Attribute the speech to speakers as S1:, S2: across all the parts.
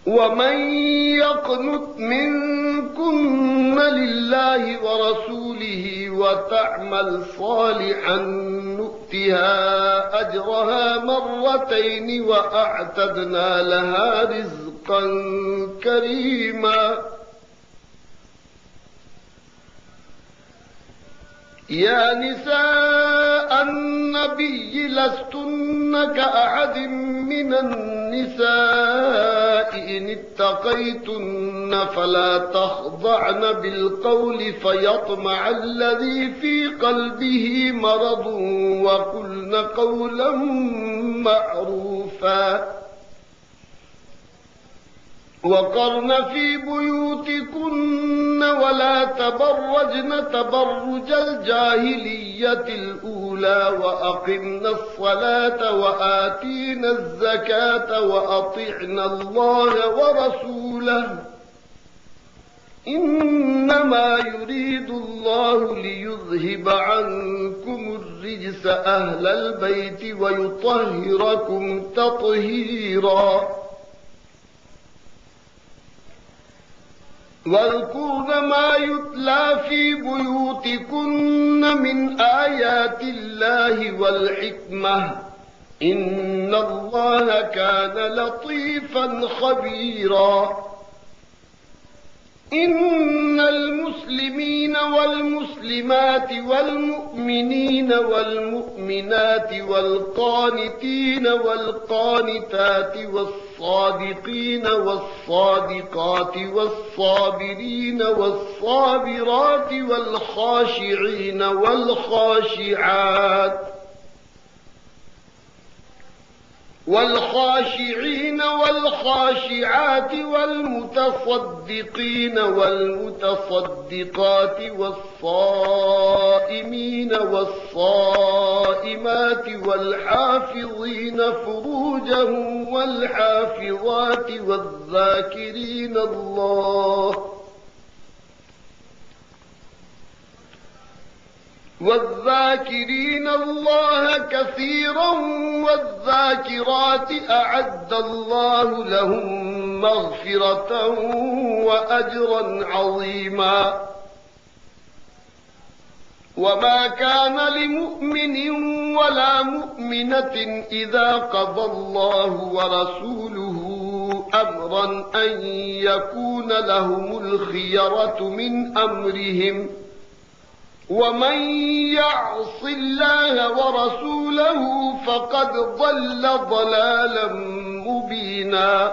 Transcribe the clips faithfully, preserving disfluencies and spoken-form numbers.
S1: ومن يقنت منكن لله ورسوله وتعمل صالحا نؤتها أجرها مرتين وأعتدنا لها رزقا كريما. يا نساء النبي لستن كأحد من النساء إن اتقيتن فلا تخضعن بالقول فيطمع الذي في قلبه مرض وقلن قولا معروفا. وقرن في بيوتكن ولا تبرجن تبرج الجاهلية الأولى وأقمنا الصلاة وآتينا الزكاة وأطعنا الله ورسوله إنما يريد الله ليذهب عنكم الرجس أهل البيت ويطهركم تطهيرا. واذكرن ما يتلى في بيوتكن من آيات الله والحكمة إن الله كان لطيفا خبيرا. إن المسلمين والمسلمات والمؤمنين والمؤمنات والقانتين والقانتات والصادقين والصادقات والصابرين والصابرات والخاشعين والخاشعات والخاشعين والخاشعات والمتصدقين والمتصدقات والصائمين والصائمات والحافظين فروجهم والحافظات والذاكرين الله والذاكرين الله كثيرا والذاكرات أعد الله لهم مغفرة وأجرا عظيما. وما كان لمؤمن ولا مؤمنة إذا قضى الله ورسوله أمرا أن يكون لهم الخيرة من أمرهم ومن يعص الله ورسوله فقد ضل ضلالا مبينا.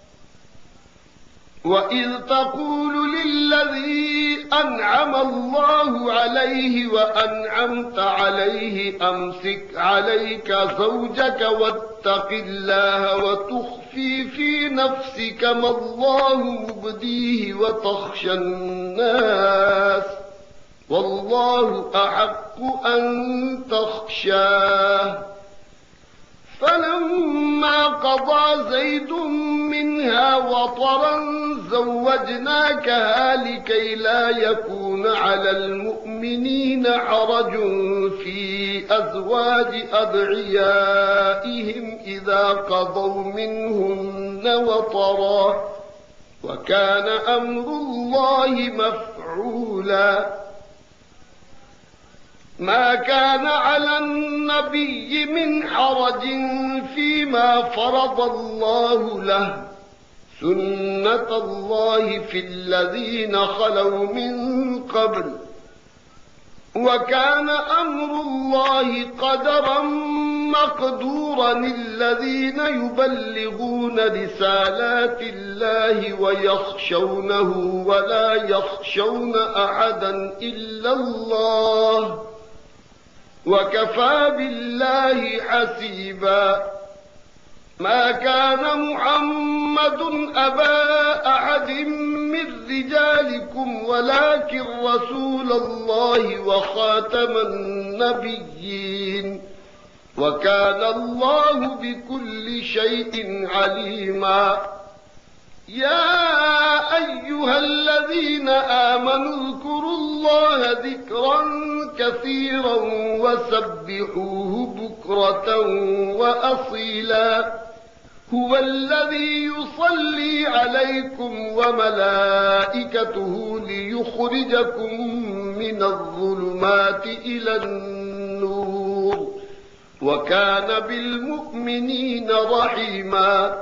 S1: وإذ تقول للذي أنعم الله عليه وأنعمت عليه أمسك عليك زوجك واتق الله وتخفي في نفسك ما الله مبديه وتخشى الناس والله أحق أن تخشاه. فلما قضى زيد منها وطرا زوجناكها لكي لا يكون على المؤمنين حرج في أزواج أدعيائهم إذا قضوا منهن وطرا وكان أمر الله مفعولا. ما كان على النبي من حرج فيما فرض الله له سنة الله في الذين خلوا من قبل وكان أمر الله قدرا مقدورا. الذين يبلغون رسالات الله ويخشونه ولا يخشون أحدا إلا الله وكفى بالله حسيبا. ما كان محمد أبا أحد من رجالكم ولكن رسول الله وخاتم النبيين وكان الله بكل شيء عليما. يا أيها الذين آمنوا اذكروا الله ذكرا كثيرا وسبحوه بكرة وأصيلا هو الذي يصلي عليكم وملائكته ليخرجكم من الظلمات إلى النور وكان بالمؤمنين رحيما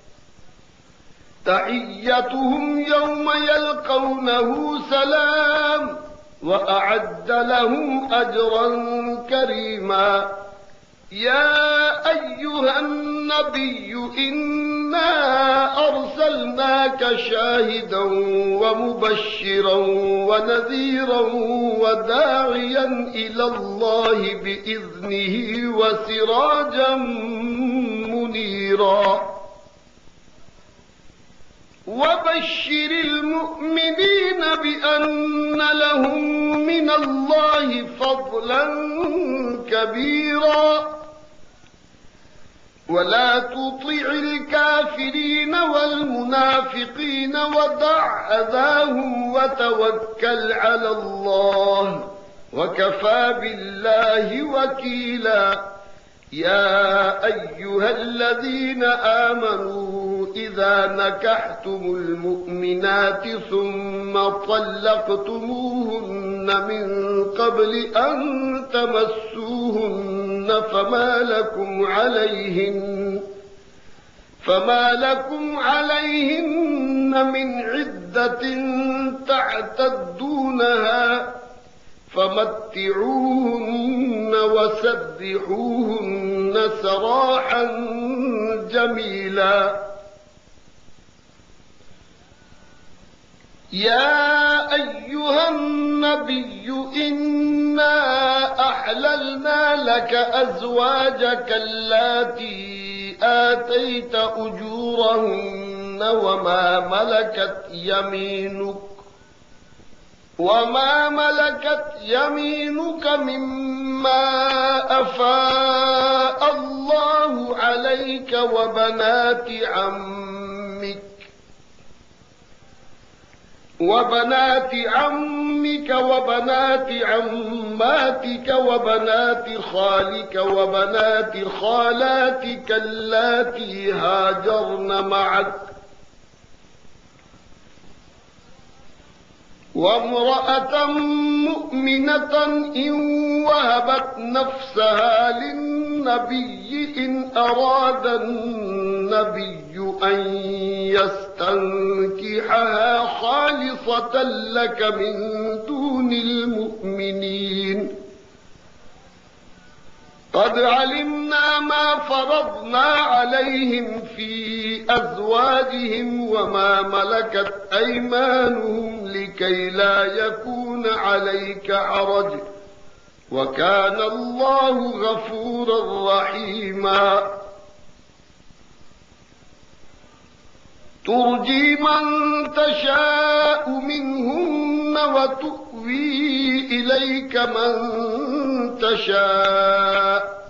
S1: تحيتهم يوم يلقونه سلام وأعد لهم أجرا كريما يا أيها النبي إنا أرسلناك شاهدا ومبشرا ونذيرا وداعيا إلى الله بإذنه وسراجا منيرا وبشر المؤمنين بأن لهم من الله فضلا كبيرا ولا تطع الكافرين والمنافقين ودع أذاهم وتوكل على الله وكفى بالله وكيلا يا أيها الذين آمنوا إذا نكحتم المؤمنات ثم طلقتموهن من قبل أن تمسوهن فما لكم عليهن فما لكم عليهن من عدة تعتدونها فمتعوهن وسرحوهن سراحا جميلا يا أيها النبي إنا أحللنا لك أزواجك اللاتي آتيت أجورهن وما ملكت يمينك وما ملكت يمينك مما أفاء الله عليك وبنات عمك وبنات عمك وبنات عماتك وبنات خالك وبنات خالاتك اللاتي هاجرن معك وامرأة مؤمنة إن وهبت نفسها للنبي إن أراد النبي أن يستنكحها خالصة لك من دون المؤمنين قد علمنا ما فرضنا عليهم في أزواجهم وما ملكت أيمانهم لكي لا يكون عليك حرج وكان الله غفورا رحيما ترجي من تشاء منهن وتؤوي إليك من تشاء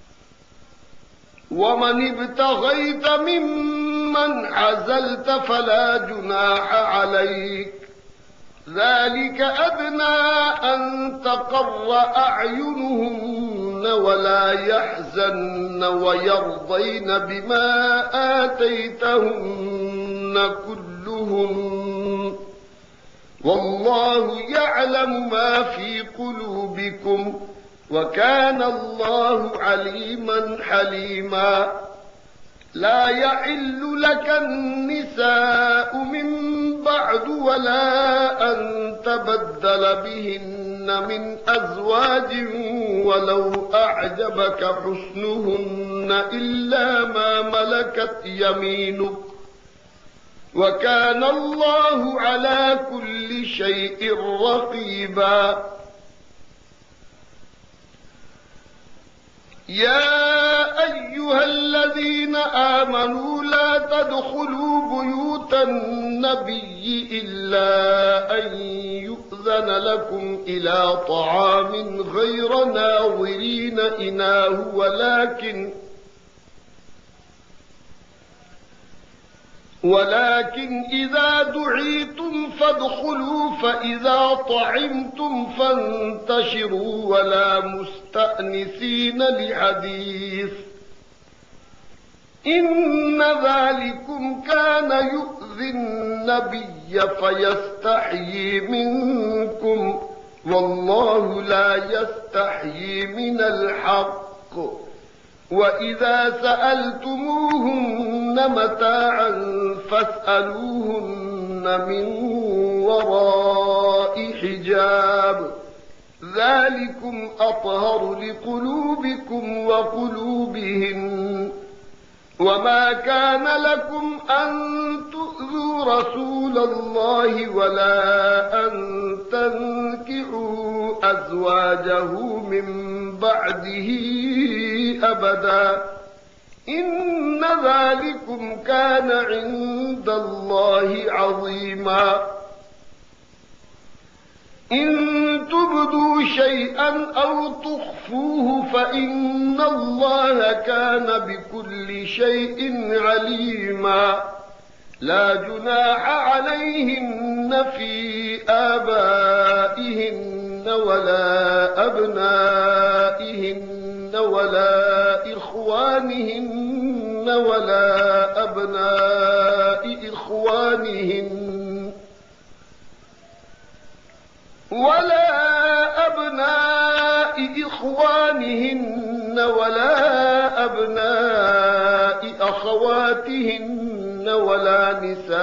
S1: ومن ابتغيت ممن عزلت فلا جناح عليك ذلك أدنى أن تقر أعينهن ولا يحزن ويرضين بما آتيتهن كلهم والله يعلم ما في قلوبكم وكان الله عليما حليما لا يحل لك النساء من بعد ولا أن تبدل بهن من أزواج ولو أعجبك حسنهن إلا ما ملكت يمينك وكان الله على كل شيء رقيبا يا أيها الذين آمنوا لا تدخلوا بيوت النبي إلا أن يؤذن لكم إلى طعام غير ناظرين إناه ولكن ولكن إذا دعيتم فادخلوا فإذا طعمتم فانتشروا ولا مستأنسين لحديث إن ذلكم كان يؤذي النبي فيستحيي منكم والله لا يستحيي من الحق وإذا سألتموهن متاعا فاسألوهن من وراء حجاب ذلكم أطهر لقلوبكم وقلوبهن وما كان لكم أن تؤذوا رسول الله ولا أن تنكحوا أزواجه من بعده أبدا إن ذلكم كان عند الله عظيما إن تبدوا شيئا أو تخفوه فإن الله كان بكل شيء عليما لا جناح عليهن في آبائهن ولا أبنائهن ولا إخوانهن ولا أبناء إخوانهن ولا أبناء إخوانهن ولا أبناء أخواتهن ولا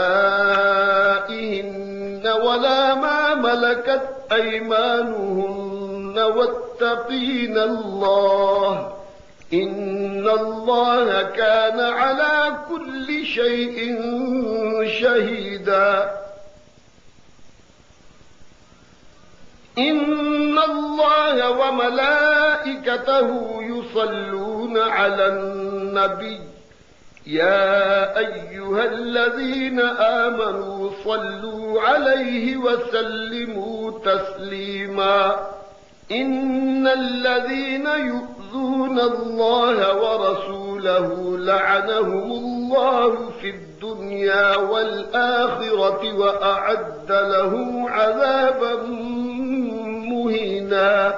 S1: نسائهن ولا ما ملكت أيمانهن واتقين الله إن الله كان على كل شيء شهيدا إن الله وملائكته يصلون على النبي يا أيها الذين آمنوا صلوا عليه وسلموا تسليما إن الذين يؤذون الله ورسوله لعنهم الله في الدنيا والآخرة وأعد لهم عذابا مهينا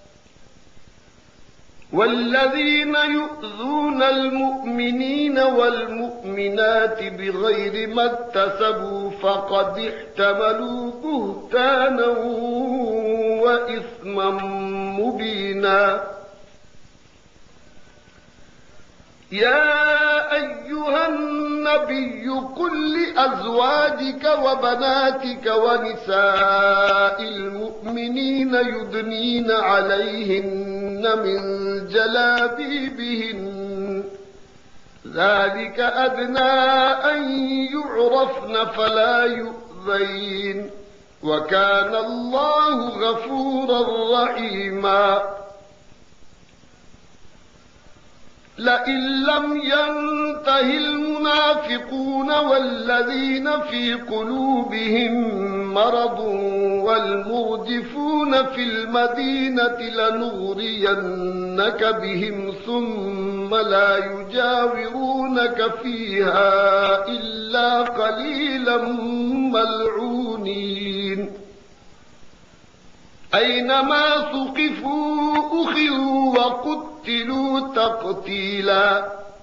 S1: والذين يؤذون المؤمنين والمؤمنات بغير ما اكتسبوا فقد احتملوا بهتانا وإثما مبينا يا أيها النبي قل لأزواجك وبناتك ونساء المؤمنين يدنين عليهن من جلابيبهن ذلك أدنى أن يعرفن فلا يؤذين وكان الله غفورا رحيما لئن لم ينته المنافقون والذين في قلوبهم مرض والمرجفون في المدينة لنغرينك بهم ثم لا يجاورونك فيها إلا قليلا ملعونين أينما ثقفوا أخذوا وقتلوا تقتيلا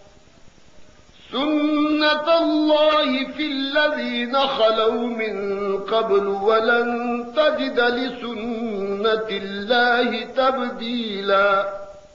S1: سنة الله في الذين خلوا من قبل ولن تجد لسنة الله تبديلا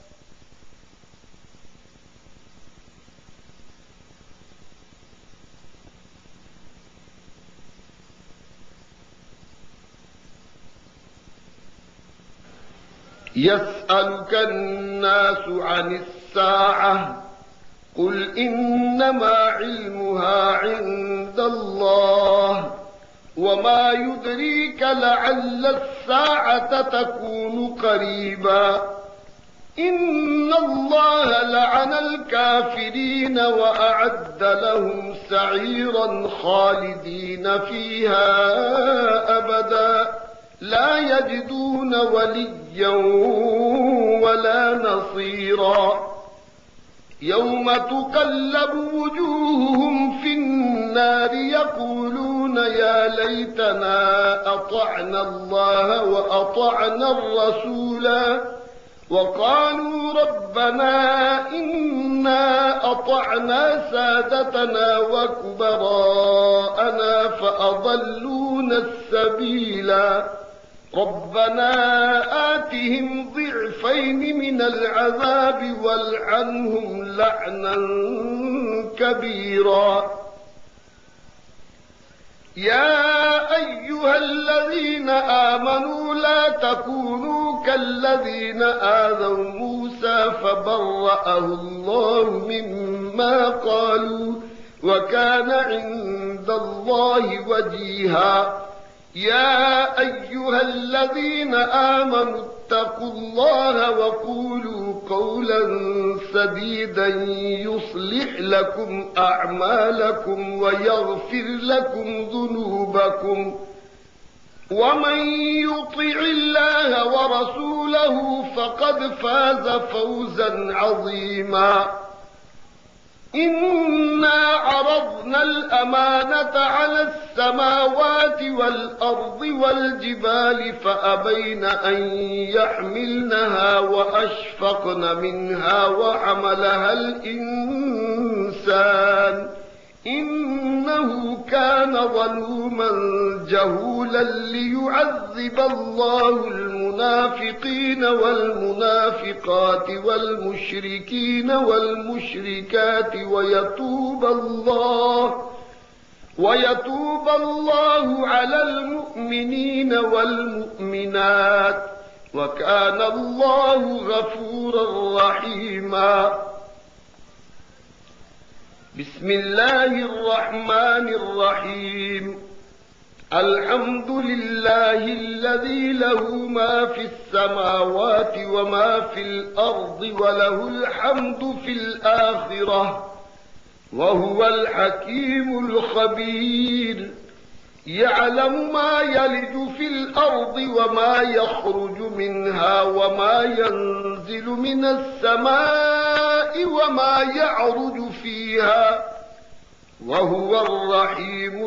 S1: يسألك الناس عن الساعة قل إنما علمها عند الله وما يدريك لعل الساعة تكون قريبا إن الله لعن الكافرين وأعد لهم سعيرا خالدين فيها أبدا لا يجدون وليا ولا نصيرا يوم تقلب وجوههم في النار يقولون يا ليتنا أطعنا الله وأطعنا الرسولا وقالوا ربنا إنا أطعنا سادتنا وكبراءنا فأضلونا السبيلا ربنا آتهم ضعفين من العذاب والعنهم لعنا كبيرا يا أيها الذين آمنوا لا تكونوا كالذين آذوا موسى فبرأه الله مما قالوا وكان عند الله وجيها يا أيها الذين آمنوا اتقوا الله وقولوا قولا سديدا يصلح لكم أعمالكم ويغفر لكم ذنوبكم ومن يطع الله ورسوله فقد فاز فوزا عظيما إنا عرضنا الأمانة على السماوات والأرض والجبال فأبين أن يحملنها وأشفقن منها وحملها الإنسان إنه كان ظلوما جهولا ليعذب الله المنافقين والمنافقات والمشركين والمشركات ويتوب الله ويتوب الله على المؤمنين والمؤمنات وكان الله غفورا رحيما بسم الله الرحمن الرحيم الحمد لله الذي له ما في السماوات وما في الأرض وله الحمد في الآخرة وهو الحكيم الخبير يعلم ما يلج في الأرض وما يخرج منها وما ينزل من السماء وما يعرج فيها وهو الرحيم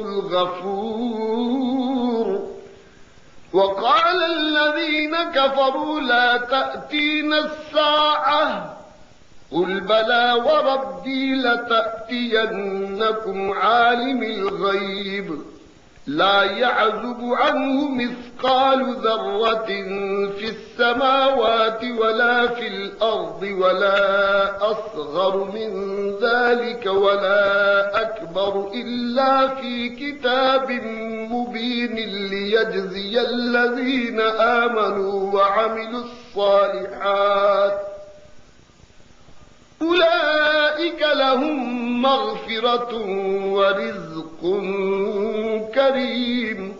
S1: الغفور وقال الذين كفروا لا تأتينا الساعة قل بلى وربي لتأتينكم عالم الغيب لا يعزب عنه مثقال ذرة في السماوات ولا في الأرض ولا أصغر من ذلك ولا أكبر إلا في كتاب مبين ليجزي الذين آمنوا وعملوا الصالحات أولئك لهم مغفرة ورزق كريم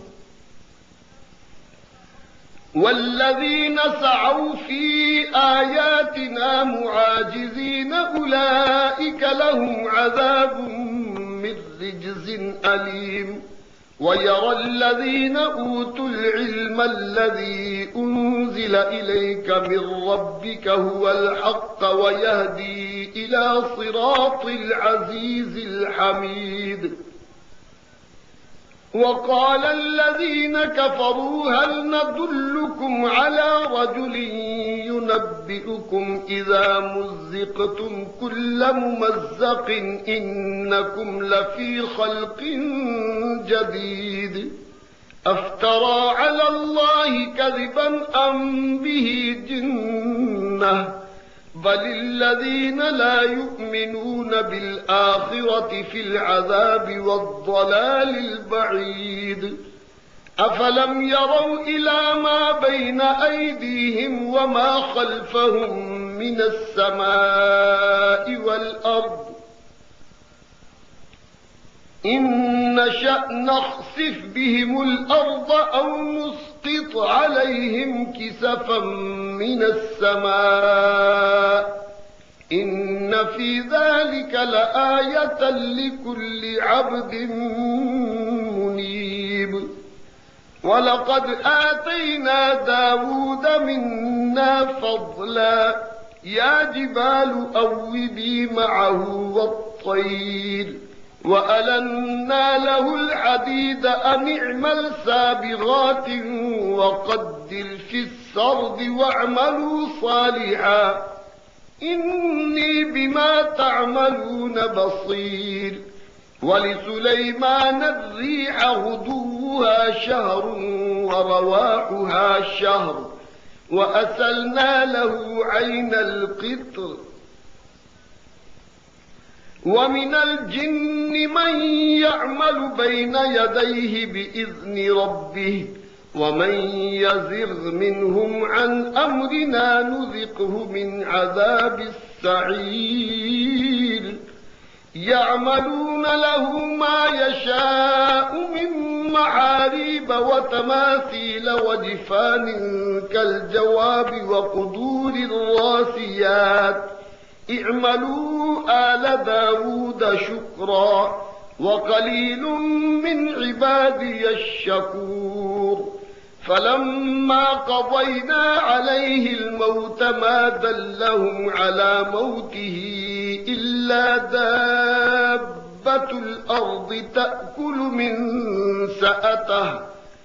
S1: والذين سعوا في آياتنا معاجزين أولئك لهم عذاب من رجز أليم ويرى الذين أوتوا العلم الذي أنزل إليك من ربك هو الحق ويهدي إلى صراط العزيز الحميد وقال الذين كفروا هل ندلكم على رجل ينبئكم إذا مزقتم كل ممزق إنكم لفي خلق جديد أفترى على الله كذبا أم به جنة بل الذين لا يؤمنون بالآخرة في العذاب والضلال البعيد أفلم يروا إلى ما بين أيديهم وما خلفهم من السماء والأرض إن نشأ نخسف بهم الأرض أو نسقط عليهم كسفا من السماء إن في ذلك لآية لكل عبد منيب ولقد آتينا داود منا فضلا يا جبال أوبي معه والطير وألنا له الحديد أن اعمل سابغات وقدر في السرد واعملوا صالحا إني بما تعملون بصير. ولسليمان الريح غدوها شهر ورواحها شهر وأسلنا له عين القطر. ومن الجن من يعمل بين يديه بإذن ربه ومن يزغ منهم عن أمرنا نذقه من عذاب السعير. يعملون له ما يشاء من محاريب وتماثيل وجفان كالجواب وقدور الراسيات. اعملوا آل داود شكرا وقليل من عبادي الشكور. فلما قضينا عليه الموت ما دلهم على موته إلا دابة الأرض تأكل من سأته.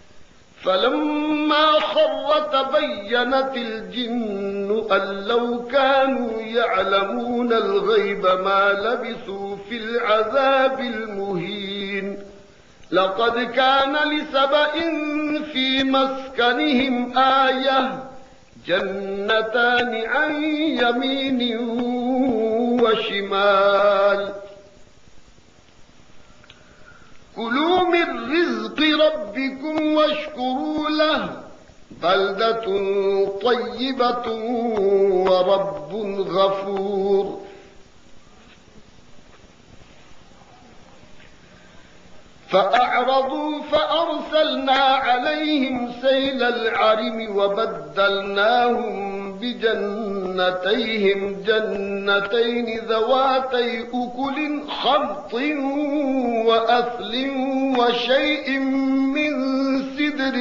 S1: فلما خر تبينت الجن أن لو كانوا يعلمون الغيب ما لبثوا في العذاب المهين. لقد كان لسبأ في مسكنهم آية جنتان عن يمين وشمال. كلوا من رزق ربكم واشكروا له بلدة طيبة ورب غفور. فأعرضوا فأرسلنا عليهم سيل العرم وبدلناهم بجنتيهم جنتين ذواتي أكل خمط وأثل وشيء من سدر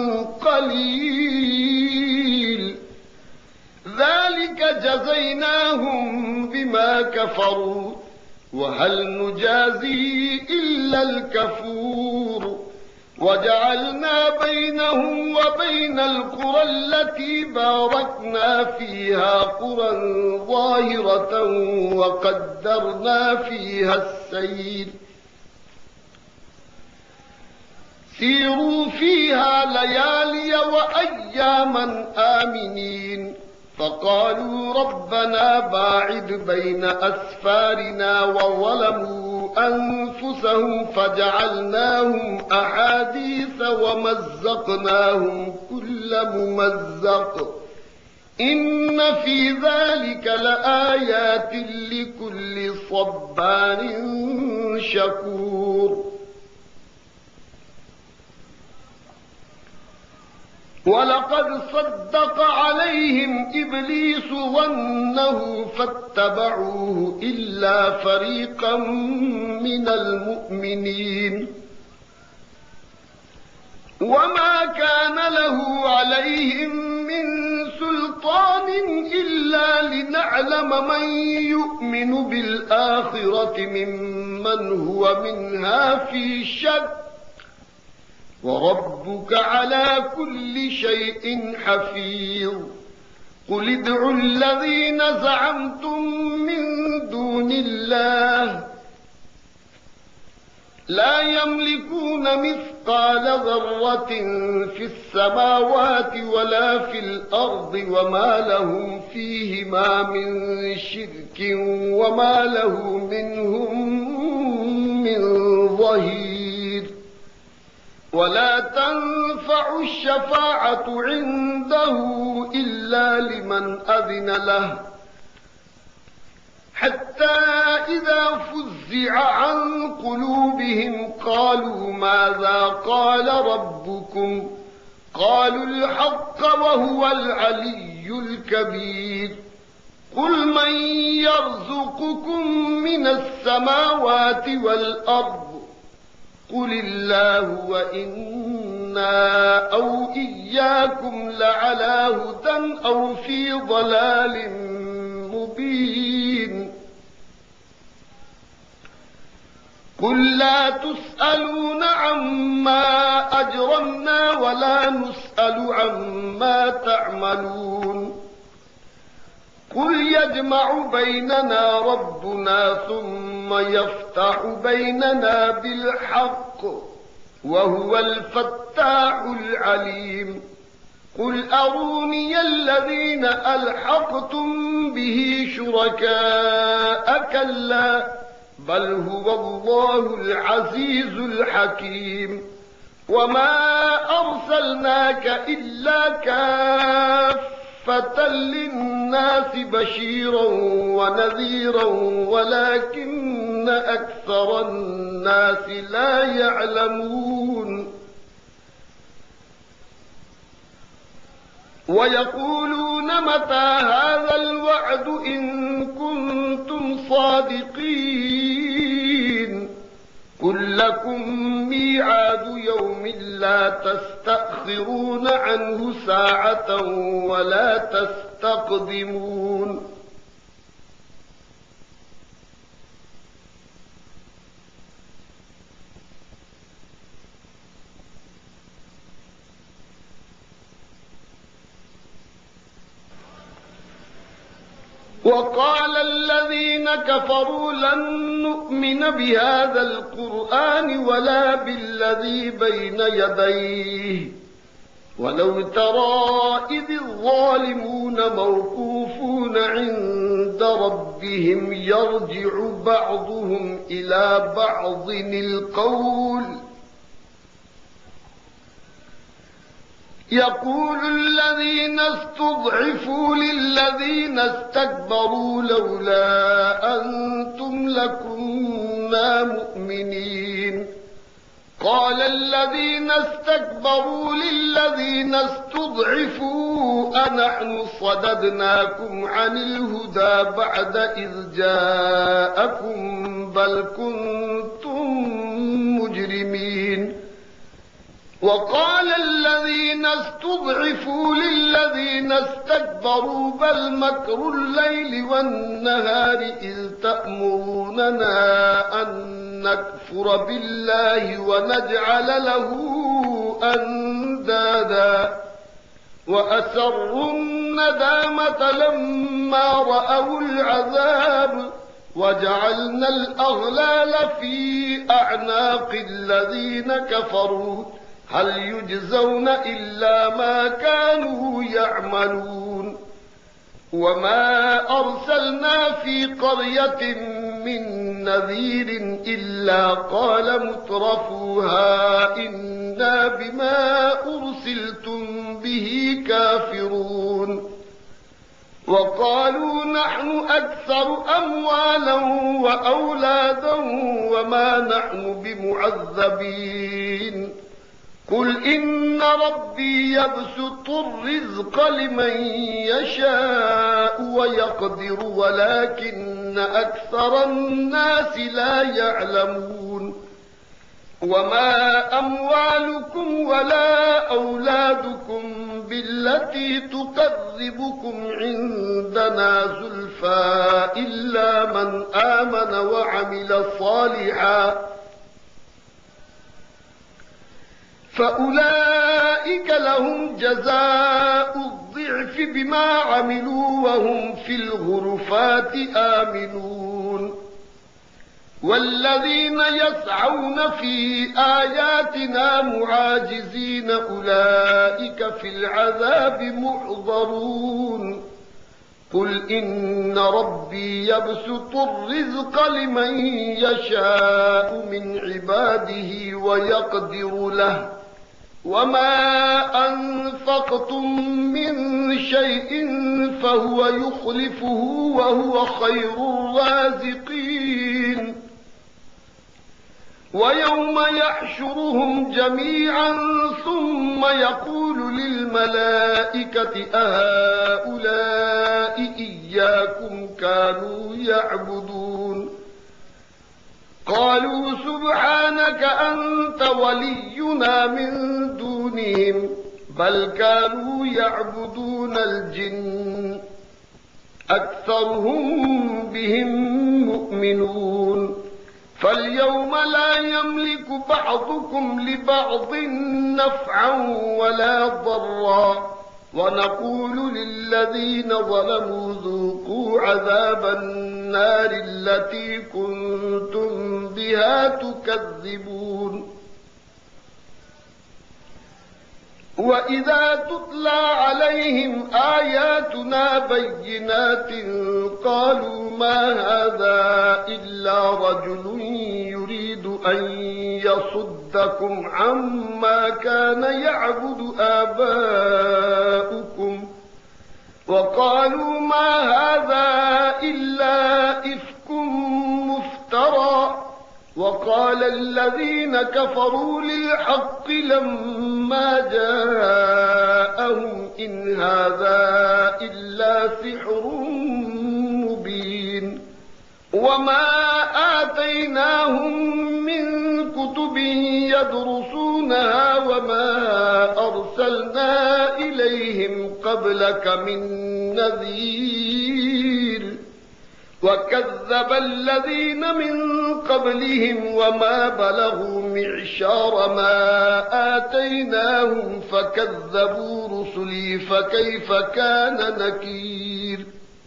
S1: قليل. ذلك جزيناهم بما كفروا وهل نجازي إلا الكفور. وجعلنا بينهم وبين القرى التي باركنا فيها قرى ظاهرة وقدرنا فيها السير. سيروا فيها ليالي وأياما آمنين. فقالوا ربنا باعد بين أسفارنا وظلموا أنفسهم فجعلناهم أحاديث ومزقناهم كل ممزق. إن في ذلك لآيات لكل صبار شكور. ولقد صدق عليهم إبليس ظنه فاتبعوه إلا فريقا من المؤمنين. وما كان له عليهم من سلطان إلا لنعلم من يؤمن بالآخرة ممن هو منها في شك. وربك على كل شيء حفيظ. قل ادعوا الذين زعمتم من دون الله لا يملكون مثقال ذرة في السماوات ولا في الأرض وما لهم فيهما من شرك وما له منهم من ظهير. ولا تنفع الشفاعة عنده إلا لمن أذن له حتى إذا فزع عن قلوبهم قالوا ماذا قال ربكم قالوا الحق وهو العلي الكبير. قل من يرزقكم من السماوات والأرض قل الله وإنا أو إياكم لعلى هدى أو في ضلال مبين. قل لا تسألون عما أجرمنا ولا نسأل عما تعملون. قل يجمع بيننا ربنا ثم يفتح بيننا بالحق وهو الفتاح العليم قل أروني الذين ألحقتم به شركاء كلا بل هو الله العزيز الحكيم وما أرسلناك إلا كافة للناس بشيرا ونذيرا ولكن أكثر الناس لا يعلمون ويقولون متى هذا الوعد إن كنتم صادقين قل لكم ميعاد يوم لا تستأخرون عنه ساعة ولا تستقدمون وقال الذين كفروا لن نؤمن بهذا القرآن ولا بالذي بين يديه ولو ترى إذ الظالمون موقوفون عند ربهم يرجع بعضهم إلى بعض القول يقول الذين استضعفوا للذين استكبروا لولا أنتم لكنا مؤمنين قال الذين استكبروا للذين استضعفوا أنحن صددناكم عن الهدى بعد إذ جاءكم بل كنتم مجرمين وقال الذين استضعفوا للذين استكبروا بل مكر الليل والنهار إذ تأمروننا أن نكفر بالله ونجعل له أندادا وأسروا الندامة لما رأوا العذاب وجعلنا الأغلال في أعناق الذين كفروا هل يجزون إلا ما كانوا يعملون وما أرسلنا في قرية من نذير إلا قال مترفوها إنا بما أرسلتم به كافرون وقالوا نحن أكثر أموالا وأولادا وما نحن بمعذبين قل إن ربي يبسط الرزق لمن يشاء ويقدر ولكن أكثر الناس لا يعلمون وما أموالكم ولا أولادكم بالتي تقربكم عندنا زلفى إلا من آمن وعمل صالحا فأولئك لهم جزاء الضعف بما عملوا وهم في الغرفات آمنون والذين يسعون في آياتنا معاجزين أولئك في العذاب محضرون قل إن ربي يبسط الرزق لمن يشاء من عباده ويقدر له وما أنفقتم من شيء فهو يخلفه وهو خير الرازقين ويوم يحشرهم جميعا ثم يقول للملائكة أهؤلاء إياكم كانوا يعبدون قالوا سبحانك أنت ولينا من دونهم بل كانوا يعبدون الجن أكثرهم بهم مؤمنون فاليوم لا يملك بعضكم لبعض نفعا ولا ضرا ونقول للذين ظلموا ذوقوا فذوقوا عذاب النار التي كنتم بها تكذبون وإذا تتلى عليهم آياتنا بينات قالوا ما هذا إلا رجل يريد أن يصدكم عما كان يعبد آباؤكم وقالوا ما هذا إلا إفك مفترى وقال الذين كفروا للحق لما جاءهم إن هذا إلا سحر مبين وما آتيناهم من كتب يدرسونها وما أرسلنا إليهم قبلك من نذير وكذب الذين من قبلهم وما بلغوا معشار ما آتيناهم فكذبوا رسلي فكيف كان نكير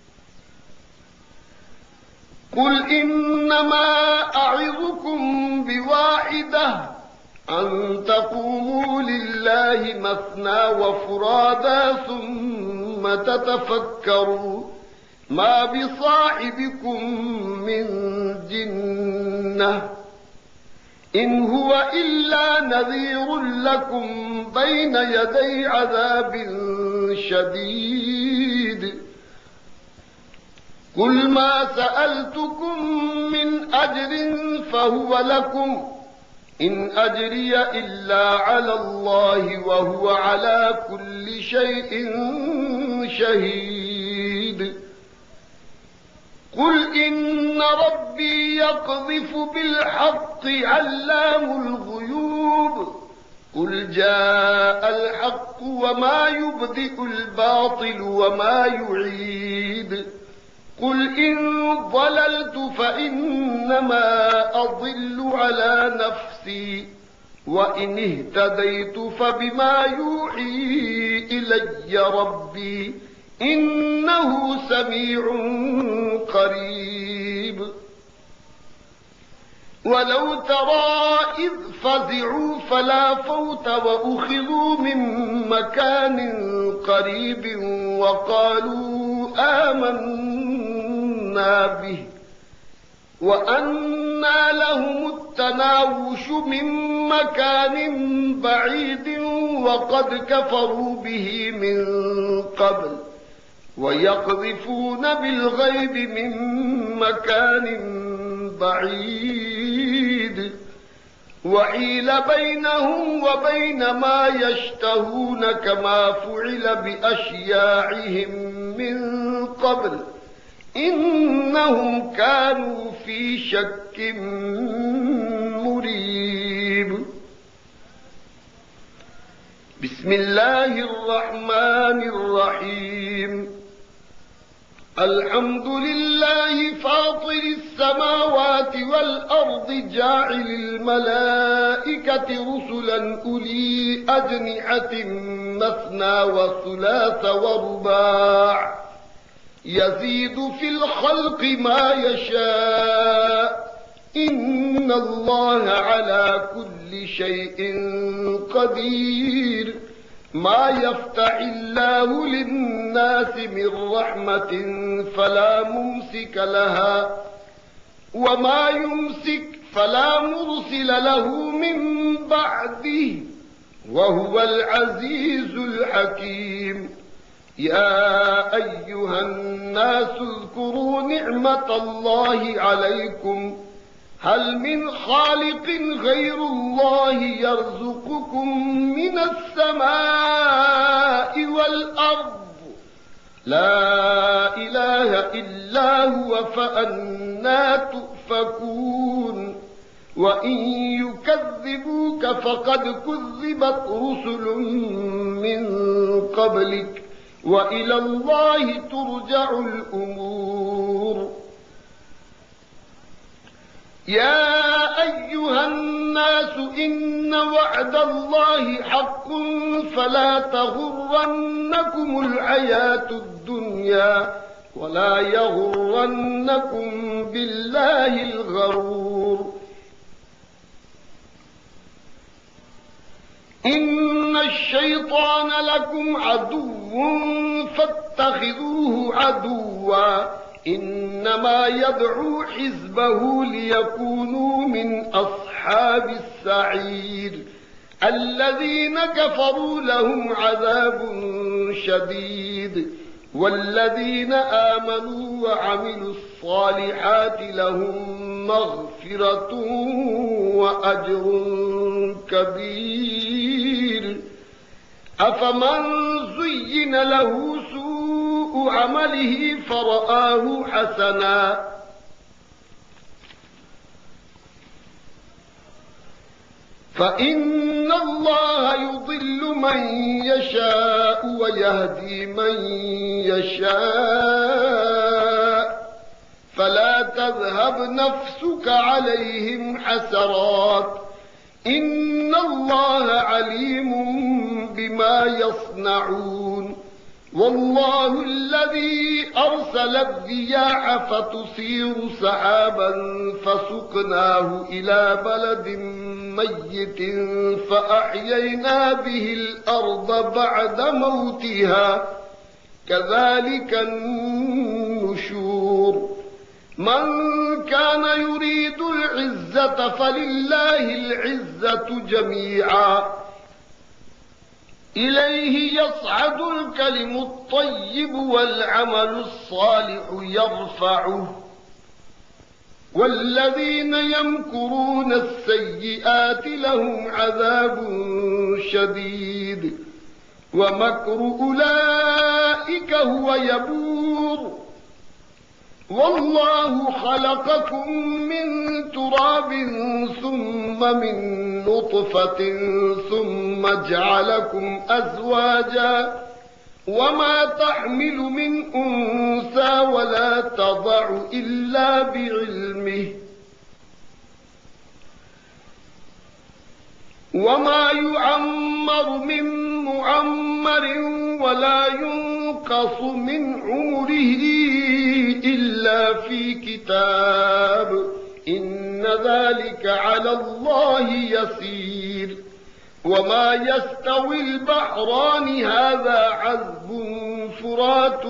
S1: قل إنما أعظكم بواحدة أن تقوموا لله مثنى وفرادا ثم تتفكروا ما بصاحبكم من جنة إن هو إلا نذير لكم بين يدي عذاب شديد قل ما سألتكم من أجر فهو لكم إن أجري إلا على الله وهو على كل شيء شهيد قل إن ربي يقذف بالحق علام الغيوب قل جاء الحق وما يبدئ الباطل وما يعيد قل إن ضللت فإنما أضل على نفسي وإن اهتديت فبما يوحي إلي ربي إنه سميع قريب ولو ترى إذ فزعوا فلا فوت وأخذوا من مكان قريب وقالوا آمنا به وأنى لهم التناوش من مكان بعيد وقد كفروا به من قبل ويقذفون بالغيب من مكان بعيد وحيل بينهم وبين ما يشتهون كما فعل بأشياعهم من قبل إنهم كانوا في شك مريب بسم الله الرحمن الرحيم الحمد لله فاطر السماوات والأرض جاعل الملائكة رسلا أولي أجنحة مثنى وثلاث ورباع يزيد في الخلق ما يشاء إن الله على كل شيء قدير ما يفتح الله للناس من رحمة فلا ممسك لها وما يمسك فلا مرسل له من بعده وهو العزيز الحكيم يا أيها الناس اذكروا نعمة الله عليكم هل من خالق غير الله يرزقكم من السماء والأرض لا إله إلا هو فأنى تؤفكون وإن يكذبوك فقد كذبت رسل من قبلك وإلى الله ترجع الأمور يا أيها الناس إن وعد الله حق فلا تغرنكم الحياة الدنيا ولا يغرنكم بالله الغرور. إن الشيطان لكم عدو فاتخذوه عدوا إنما يدعو حزبه ليكونوا من أصحاب السعير. الذين كفروا لهم عذاب شديد والذين آمنوا وعملوا الصالحات لهم مغفرة وأجر كبير. أفمن زين له سوء عمله فرآه حسنا فإن الله يضل من يشاء ويهدي من يشاء فلا تذهب نفسك عليهم حسرات إن الله عليم بما يصنعون. والله الذي أرسل الرياح فتثير سحابا فسقناه إلى بلد ميت فأحيينا به الأرض بعد موتها كذلك النشور. من كان يريد العزة فلله العزة جميعا إليه يصعد الكلم الطيب والعمل الصالح يرفعه والذين يمكرون السيئات لهم عذاب شديد ومكر أولئك هو يبور. والله خلقكم من تراب ثم من نطفة ثم جعلكم أزواجا وما تحمل من أنثى ولا تضع إلا بعلمه وما يعمر من معمر ولا ينقص من عمره إلا في كتاب إن ذلك على الله يسير. وما يستوي البحران هذا عذب فرات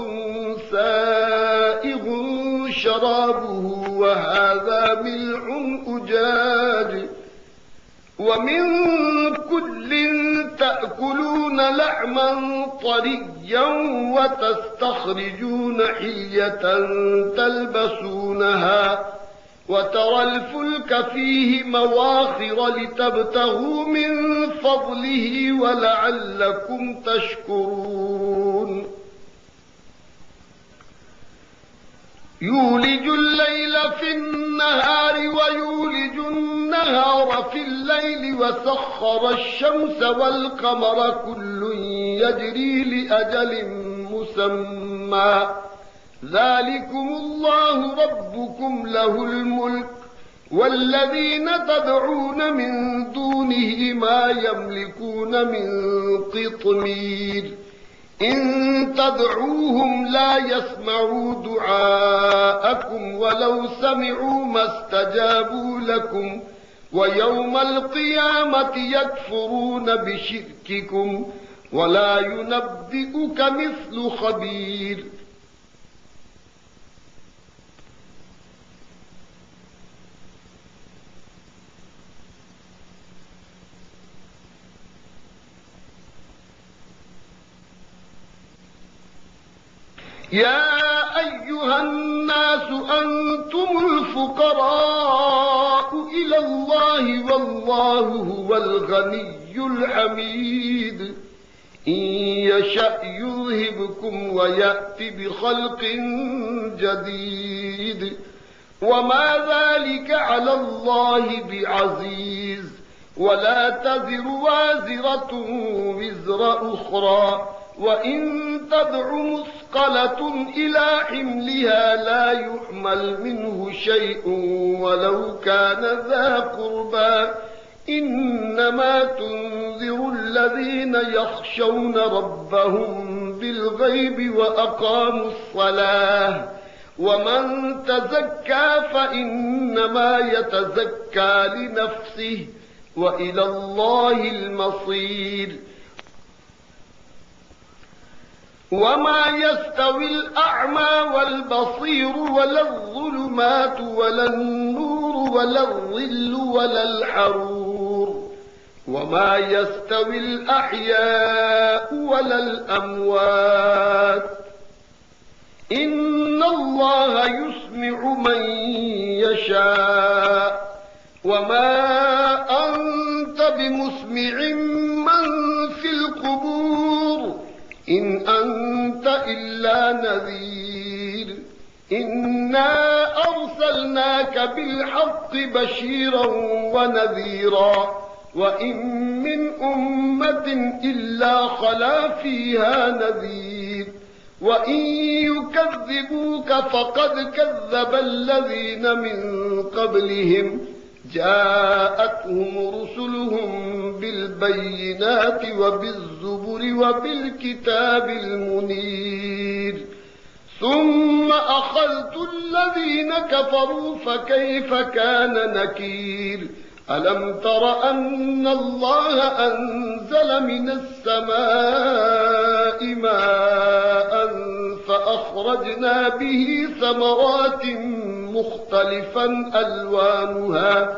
S1: سائغ شرابه وهذا ملح أجاج ومن كل تأكلون لحما طريا وتستخرجون حلية تلبسونها وترى الفلك فيه مواخر لتبتغوا من فضله ولعلكم تشكرون. يولج الليل في النهار ويولج النهار في الليل وسخر الشمس والقمر كل يجري لأجل مسمى ذلكم الله ربكم له الملك والذين تدعون من دونه ما يملكون من قطمير إن تدعوهم لا يسمعوا دعاءكم ولو سمعوا ما استجابوا لكم ويوم القيامة يكفرون بشرككم ولا ينبئك مثل خبير. يا أيها الناس أنتم الفقراء إلى الله والله هو الغني الحميد إن يشأ يذهبكم ويأتي بخلق جديد وما ذلك على الله بعزيز. ولا تزر وازرة وزر أخرى وإن تدع مثقلة إلى حملها لا يحمل منه شيء ولو كان ذا قربى إنما تنذر الذين يخشون ربهم بالغيب وأقاموا الصلاة ومن تزكى فإنما يتزكى لنفسه وإلى الله المصير. وما يستوي الأعمى والبصير ولا الظلمات ولا النور ولا الظل ولا الحرور وما يستوي الأحياء ولا الأموات إن الله يسمع من يشاء وما أنت بمسمع من في القبور إن أنت إلا نذير. إنا أرسلناك بالحق بشيرا ونذيرا وإن من أمة إلا خلا فيها نذير وإن يكذبوك فقد كذب الذين من قبلهم جاءتهم رسلهم بالبينات وبالزبر وبالكتاب المنير ثم أخذت الذين كفروا فكيف كان نكير. ألم تر أن الله أنزل من السماء ماء فأخرجنا به ثمرات مختلفا ألوانها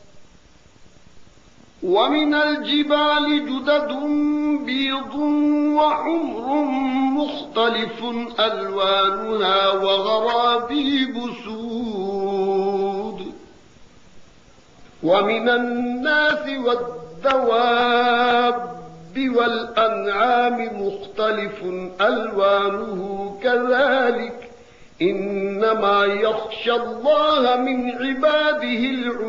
S1: ومن الجبال جدد بيض وحمر مختلف ألوانها وغرابيب سود ومن الناس والدواب والأنعام مختلف ألوانه كذلك إنما يخشى الله من عباده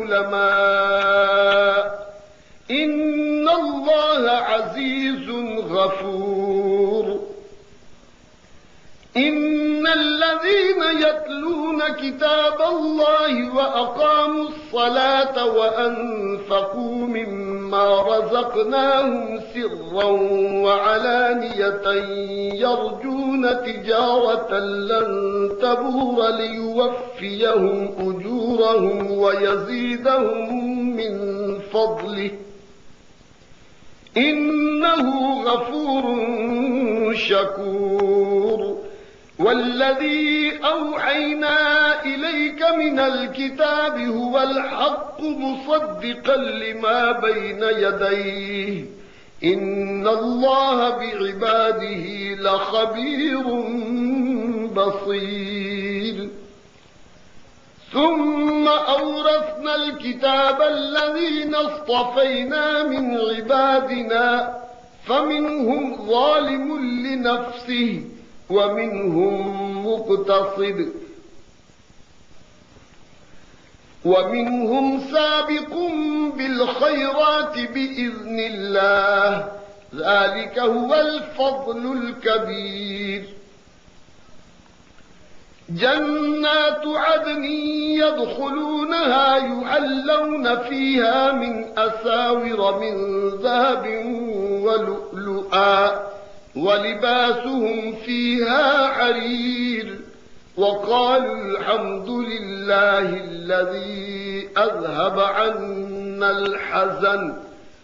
S1: العلماء إن الله عزيز غفور. إن الذين يتلون كتاب الله وأقاموا الصلاة وأنفقوا مما رزقناهم سرا وعلانية يرجون تجارة لن تبور ليوفيهم أجورهم ويزيدهم من فضله إنه غفور شكور. والذي أوحينا إليك من الكتاب هو الحق مصدقا لما بين يديه إن الله بعباده لخبير بصير. ثم أورثنا الكتاب الذين اصطفينا من عبادنا فمنهم ظالم لنفسه ومنهم مقتصد ومنهم سابق بالخيرات بإذن الله ذلك هو الفضل الكبير. جنات عدن يدخلونها يحلون فيها من أساور من ذهب ولؤلؤا ولباسهم فيها حرير وقالوا الحمد لله الذي أذهب عنا الحزن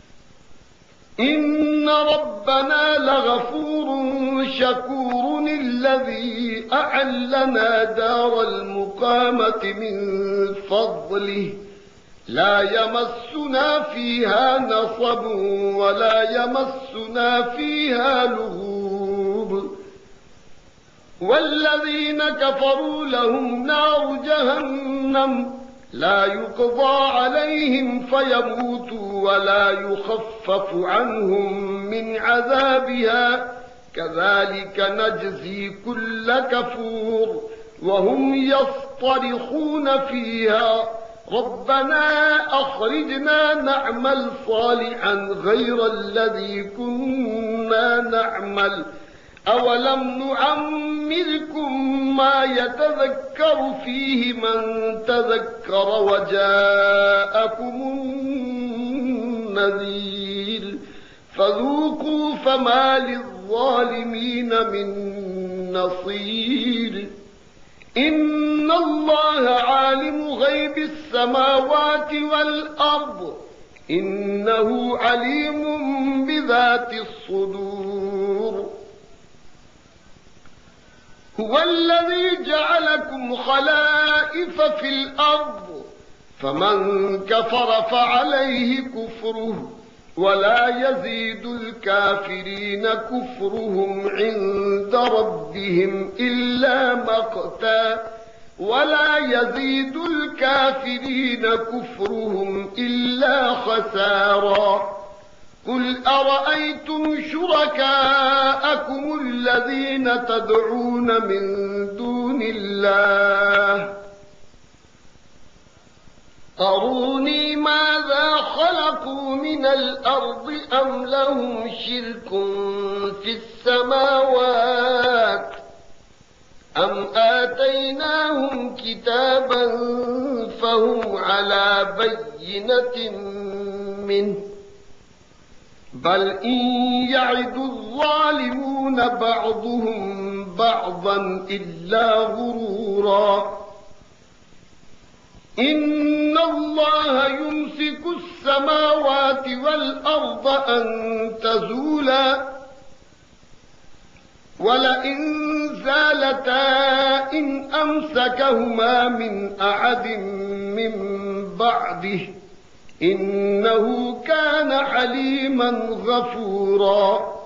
S1: إن ربنا لغفور شكور الذي أحلنا دار المقامة من فضله لا يمسنا فيها نصب ولا يمسنا فيها لغوب. والذين كفروا لهم نار جهنم لا يقضى عليهم فيموتوا ولا يخفف عنهم من عذابها كذلك نجزي كل كفور وهم يصطرخون فيها ربنا أخرجنا نعمل صالحا غير الذي كنا نعمل أولم نعمركم ما يتذكر فيه من تذكر وجاءكم النذير فذوقوا فما للظالمين للظالمين من نصير إن الله عالم غيب السماوات والأرض إنه عليم بذات الصدور هو الذي جعلكم خلائف في الأرض فمن كفر فعليه كفره ولا يزيد الكافرين كفرهم عند ربهم إلا مقتا ولا يزيد الكافرين كفرهم إلا خسارا قل أرأيتم شركاءكم الذين تدعون من دون الله أروني ماذا خلقوا من الأرض أم لهم شرك في السماوات أم آتيناهم كتابا فهم على بينة منه بل إن يعد الظالمون بعضهم بعضا إلا غرورا إن الله يمسك السماوات والأرض أن تزولا ولئن زالتا إن أمسكهما من أحد من بعده إنه كان حليما غفورا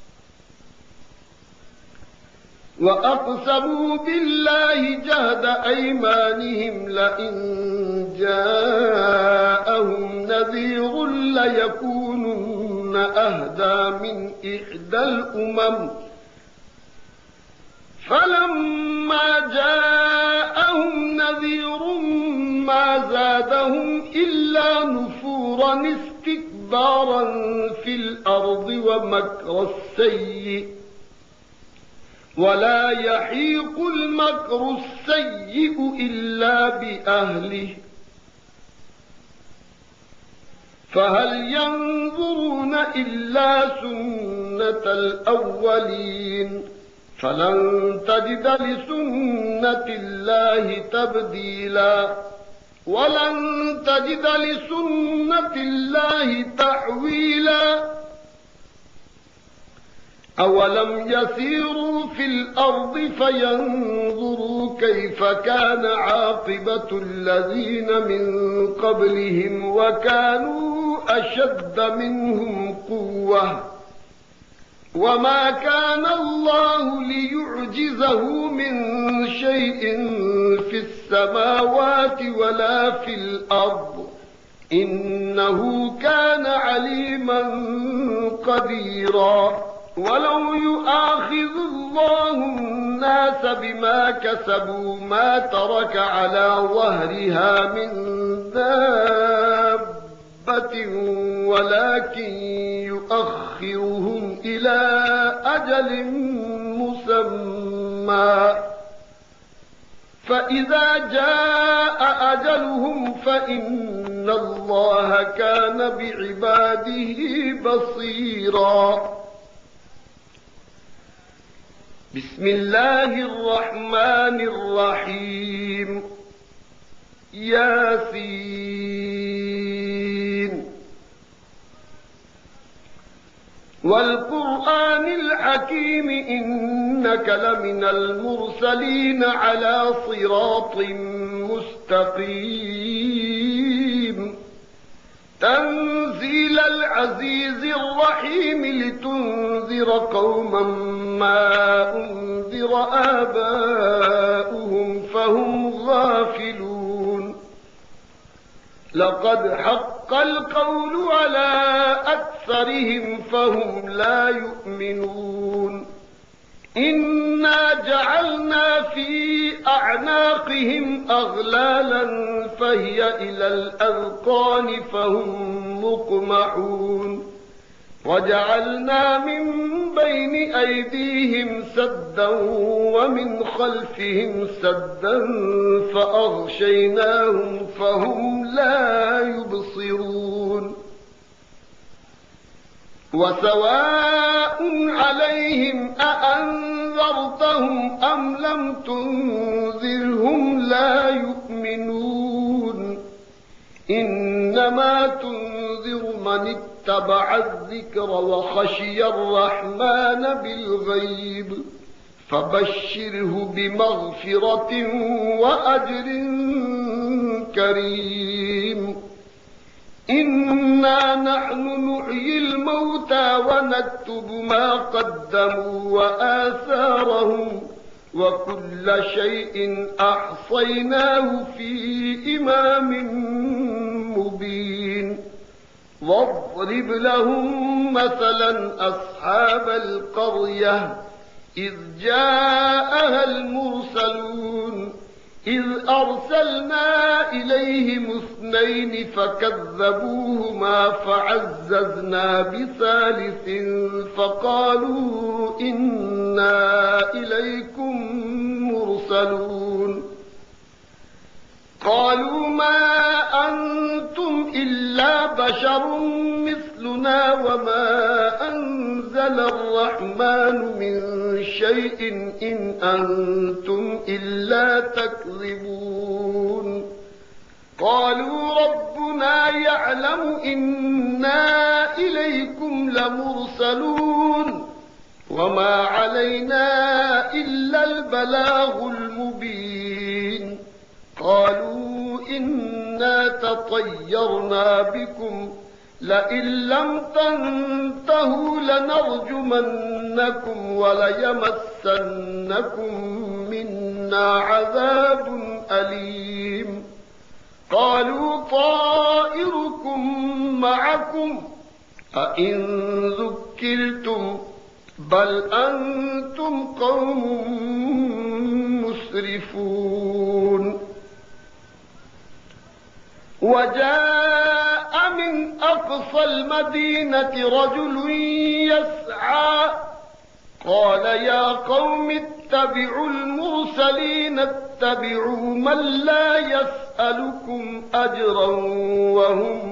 S1: وأقسموا بالله جهد أيمانهم لئن جاءهم نذير ليكونن أهدى من إحدى الأمم فلما جاءهم نذير ما زادهم إلا نفورا استكبارا في الأرض ومكر السيء ولا يحيق المكر السيء إلا بأهله فهل ينظرون إلا سنة الأولين فلن تجد لسنة الله تبديلا ولن تجد لسنة الله تحويلا أولم يسيروا في الأرض فينظروا كيف كان عاقبة الذين من قبلهم وكانوا أشد منهم قوة وما كان الله ليعجزه من شيء في السماوات ولا في الأرض إنه كان عليما قديرا ولو يؤاخذ الله الناس بما كسبوا ما ترك على ظهرها من دابة ولكن يؤخرهم إلى أجل مسمى فإذا جاء أجلهم فإن الله كان بعباده بصيرا بسم الله الرحمن الرحيم ياسين والقرآن الحكيم إنك لمن المرسلين على صراط مستقيم تنزيل العزيز الرحيم لتنذر قوما ما أنذر آباؤهم فهم غافلون لقد حق القول على أكثرهم فهم لا يؤمنون إنا جعلنا في أعناقهم أغلالا فهي إلى الأذقان فهم مقمحون وجعلنا من بين أيديهم سدا ومن خلفهم سدا فأغشيناهم فهم لا يبصرون وسواء عليهم أأنذرتهم أم لم تنذرهم لا يؤمنون إنما تنذر من اتبع الذكر وخشي الرحمن بالغيب فبشره بمغفرة وأجر كريم إنا نحن نحيي الموتى ونكتب ما قدموا وآثارهم وكل شيء أحصيناه في إمام مبين واضرب لهم مثلا أصحاب القرية إذ جاءها المرسلون إذ أرسلنا إليهم اثنين فكذبوهما فعززنا بثالث فقالوا إنا إليكم مرسلون قالوا ما أنتم إلا بشر مثلنا وما أنزل الرحمن من شيء إن أنتم إلا تكذبون قالوا ربنا يعلم إنا إليكم لمرسلون وما علينا إلا البلاغ المبين قالوا إنا تطيرنا بكم لئن لم تنتهوا لنرجمنكم وليمسنكم منا عذاب أليم قالوا طائركم معكم أئن ذكرتم بل أنتم قوم مسرفون وجاء من أقصى المدينة رجل يسعى قال يا قوم اتبعوا المرسلين اتبعوا من لا يسألكم أجرا وهم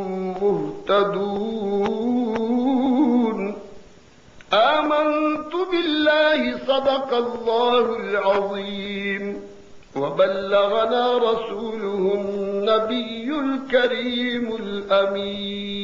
S1: مهتدون آمنت بالله صدق الله العظيم وبلغنا رسوله النبي الكريم الأمين